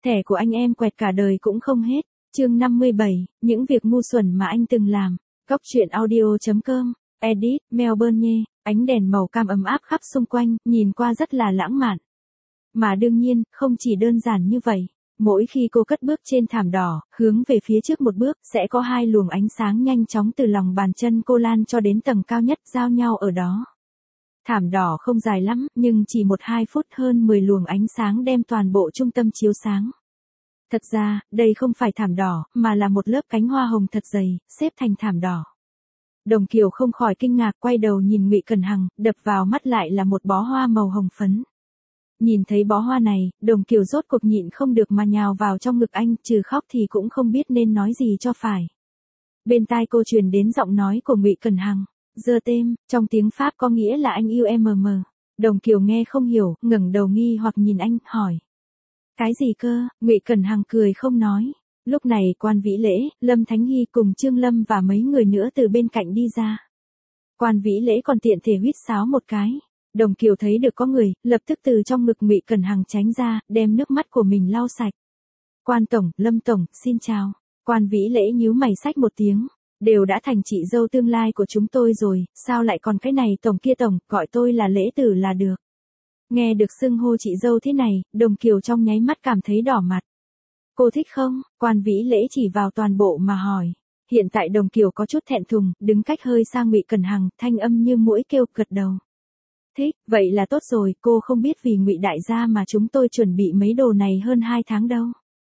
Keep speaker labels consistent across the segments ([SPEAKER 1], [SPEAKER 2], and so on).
[SPEAKER 1] Thẻ của anh em quẹt cả đời cũng không hết. Chương 57, những việc ngu xuẩn mà anh từng làm. Góc truyện audio.com. Edit, Melbourne. Ánh đèn màu cam ấm áp khắp xung quanh, nhìn qua rất là lãng mạn. Mà đương nhiên, không chỉ đơn giản như vậy. Mỗi khi cô cất bước trên thảm đỏ, hướng về phía trước một bước, sẽ có hai luồng ánh sáng nhanh chóng từ lòng bàn chân cô lan cho đến tầng cao nhất giao nhau ở đó. Thảm đỏ không dài lắm, nhưng chỉ 1-2 phút hơn 10 luồng ánh sáng đem toàn bộ trung tâm chiếu sáng. Thật ra, đây không phải thảm đỏ, mà là một lớp cánh hoa hồng thật dày, xếp thành thảm đỏ. Đồng Kiều không khỏi kinh ngạc quay đầu nhìn Ngụy Cẩn Hằng, đập vào mắt lại là một bó hoa màu hồng phấn. Nhìn thấy bó hoa này, Đồng Kiều rốt cuộc nhịn không được mà nhào vào trong ngực anh, trừ khóc thì cũng không biết nên nói gì cho phải. Bên tai cô truyền đến giọng nói của Ngụy Cẩn Hằng, "Giơ tem", trong tiếng Pháp có nghĩa là anh yêu em. Đồng Kiều nghe không hiểu, ngẩng đầu nghi hoặc nhìn anh, hỏi: "Cái gì cơ?" Ngụy Cẩn Hằng cười không nói. Lúc này Quan Vĩ Lễ, Lâm Thánh Hy cùng Trương Lâm và mấy người nữa từ bên cạnh đi ra. Quan Vĩ Lễ còn tiện thể huýt sáo một cái. Đồng Kiều thấy được có người, lập tức từ trong ngực Ngụy Cẩn Hằng tránh ra, đem nước mắt của mình lau sạch. "Quan tổng, Lâm tổng, xin chào." Quan Vĩ Lễ nhíu mày xách một tiếng, "Đều đã thành chị dâu tương lai của chúng tôi rồi, sao lại còn cái này tổng kia tổng, gọi tôi là Lễ tử là được." Nghe được xưng hô chị dâu thế này, Đồng Kiều trong nháy mắt cảm thấy đỏ mặt. "Cô thích không?" Quan Vĩ Lễ chỉ vào toàn bộ mà hỏi. Hiện tại Đồng Kiều có chút thẹn thùng, đứng cách hơi xa Ngụy Cẩn Hằng, thanh âm như muỗi kêu, gật đầu. "Thích, vậy là tốt rồi, cô không biết vì Ngụy đại gia mà chúng tôi chuẩn bị mấy đồ này hơn 2 tháng đâu."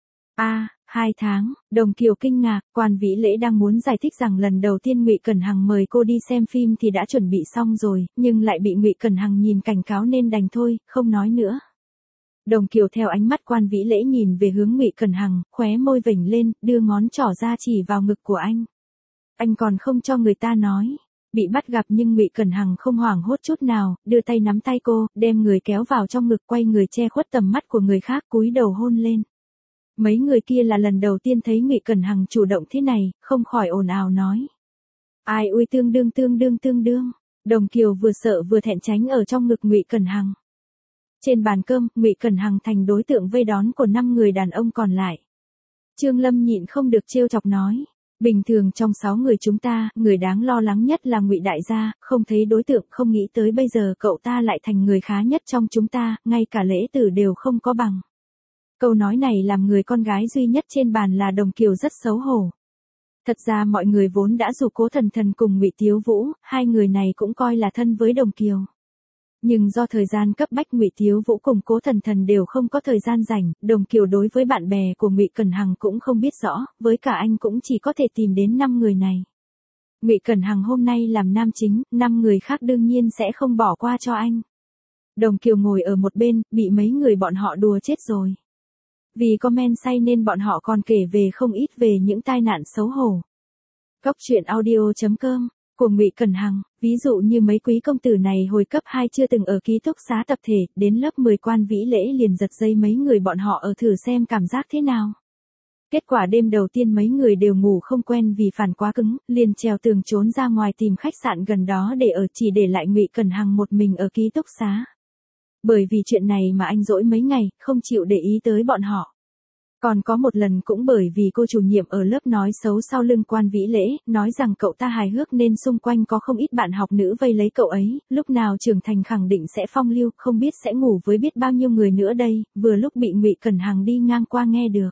[SPEAKER 1] "À, 2 tháng." Đồng Kiều kinh ngạc, Quan Vĩ Lễ đang muốn giải thích rằng lần đầu tiên Ngụy Cẩn Hằng mời cô đi xem phim thì đã chuẩn bị xong rồi, nhưng lại bị Ngụy Cẩn Hằng nhìn cảnh cáo nên đành thôi, không nói nữa. Đồng Kiều theo ánh mắt Quan Vĩ Lễ nhìn về hướng Ngụy Cẩn Hằng, khóe môi vểnh lên, đưa ngón trỏ ra chỉ vào ngực của anh. "Anh còn không cho người ta nói." Bị bắt gặp nhưng Ngụy Cẩn Hằng không hoảng hốt chút nào, đưa tay nắm tay cô, đem người kéo vào trong ngực, quay người che khuất tầm mắt của người khác, cúi đầu hôn lên. Mấy người kia là lần đầu tiên thấy Ngụy Cẩn Hằng chủ động thế này, không khỏi ồn ào nói: "Ai ui, tương đương." Đồng Kiều vừa sợ vừa thẹn tránh ở trong ngực Ngụy Cẩn Hằng. Trên bàn cơm, Ngụy Cẩn Hằng thành đối tượng vây đón của 5 người đàn ông còn lại. Trương Lâm nhịn không được trêu chọc nói: "Bình thường trong 6 người chúng ta, người đáng lo lắng nhất là Ngụy đại gia, không thấy đối tượng, không nghĩ tới bây giờ cậu ta lại thành người khá nhất trong chúng ta, ngay cả Lễ tử đều không có bằng." Câu nói này làm người con gái duy nhất trên bàn là Đồng Kiều rất xấu hổ. Thật ra mọi người vốn đã rủ Cố Thần Thần cùng Ngụy Tiếu Vũ, hai người này cũng coi là thân với Đồng Kiều. Nhưng do thời gian cấp bách, Ngụy Tiếu Vũ cùng Cố Thần Thần đều không có thời gian rảnh, Đồng Kiều đối với bạn bè của Ngụy Cẩn Hằng cũng không biết rõ, với cả anh cũng chỉ có thể tìm đến 5 người này. Ngụy Cẩn Hằng hôm nay làm nam chính, 5 người khác đương nhiên sẽ không bỏ qua cho anh. Đồng Kiều ngồi ở một bên, bị mấy người bọn họ đùa chết rồi. Vì có men say nên bọn họ còn kể về không ít về những tai nạn xấu hổ. Góc truyện audio.com. Của Ngụy Cẩn Hằng, ví dụ như mấy quý công tử này hồi cấp 2 chưa từng ở ký túc xá tập thể, đến lớp 10 Quan Vĩ Lễ liền giật dây mấy người bọn họ ở thử xem cảm giác thế nào. Kết quả đêm đầu tiên mấy người đều ngủ không quen vì phản quá cứng, liền trèo tường trốn ra ngoài tìm khách sạn gần đó để ở, chỉ để lại Ngụy Cẩn Hằng một mình ở ký túc xá. Bởi vì chuyện này mà anh dỗi mấy ngày, không chịu để ý tới bọn họ. Còn có một lần cũng bởi vì cô chủ nhiệm ở lớp nói xấu sau lưng Quan Vĩ Lễ, nói rằng cậu ta hài hước nên xung quanh có không ít bạn học nữ vây lấy cậu ấy, lúc nào trưởng thành khẳng định sẽ phong lưu, không biết sẽ ngủ với biết bao nhiêu người nữa đây, vừa lúc bị Ngụy Cẩn Hằng đi ngang qua nghe được.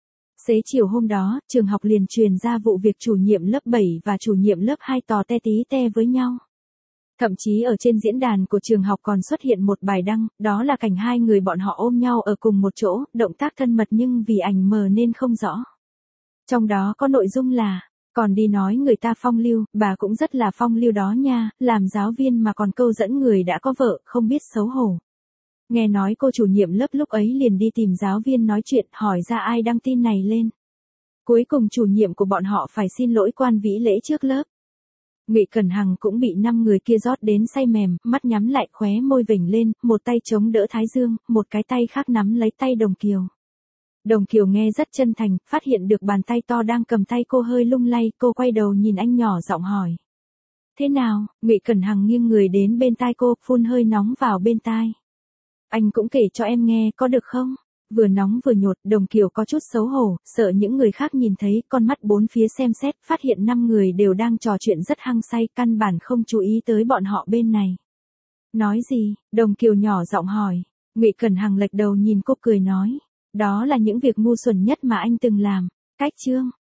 [SPEAKER 1] Xế chiều hôm đó, trường học liền truyền ra vụ việc chủ nhiệm lớp 7 và chủ nhiệm lớp 2 tò te tí te với nhau. Thậm chí ở trên diễn đàn của trường học còn xuất hiện một bài đăng, đó là cảnh hai người bọn họ ôm nhau ở cùng một chỗ, động tác thân mật nhưng vì ảnh mờ nên không rõ. Trong đó có nội dung là: "Còn đi nói người ta phong lưu, bà cũng rất là phong lưu đó nha, làm giáo viên mà còn câu dẫn người đã có vợ, không biết xấu hổ." Nghe nói cô chủ nhiệm lớp lúc ấy liền đi tìm giáo viên nói chuyện, hỏi ra ai đăng tin này lên. Cuối cùng chủ nhiệm của bọn họ phải xin lỗi Quan Vĩ Lễ trước lớp. Ngụy Cẩn Hằng cũng bị 5 người kia rót đến say mềm, mắt nhắm lại, khóe môi vểnh lên, một tay chống đỡ thái dương, một cái tay khác nắm lấy tay Đồng Kiều. Đồng Kiều nghe rất chân thành, phát hiện được bàn tay to đang cầm tay cô hơi lung lay, cô quay đầu nhìn anh nhỏ giọng hỏi: "Thế nào?" Ngụy Cẩn Hằng nghiêng người đến bên tai cô, phun hơi nóng vào bên tai. "Anh cũng kể cho em nghe, có được không?" Vừa nóng vừa nhột, Đồng Kiều có chút xấu hổ, sợ những người khác nhìn thấy, con mắt bốn phía xem xét, phát hiện 5 người đều đang trò chuyện rất hăng say, căn bản không chú ý tới bọn họ bên này. Nói gì? Đồng Kiều nhỏ giọng hỏi. Ngụy Cẩn Hằng lệch đầu nhìn cô cười nói. Đó là những việc ngu xuẩn nhất mà anh từng làm. Cách chương.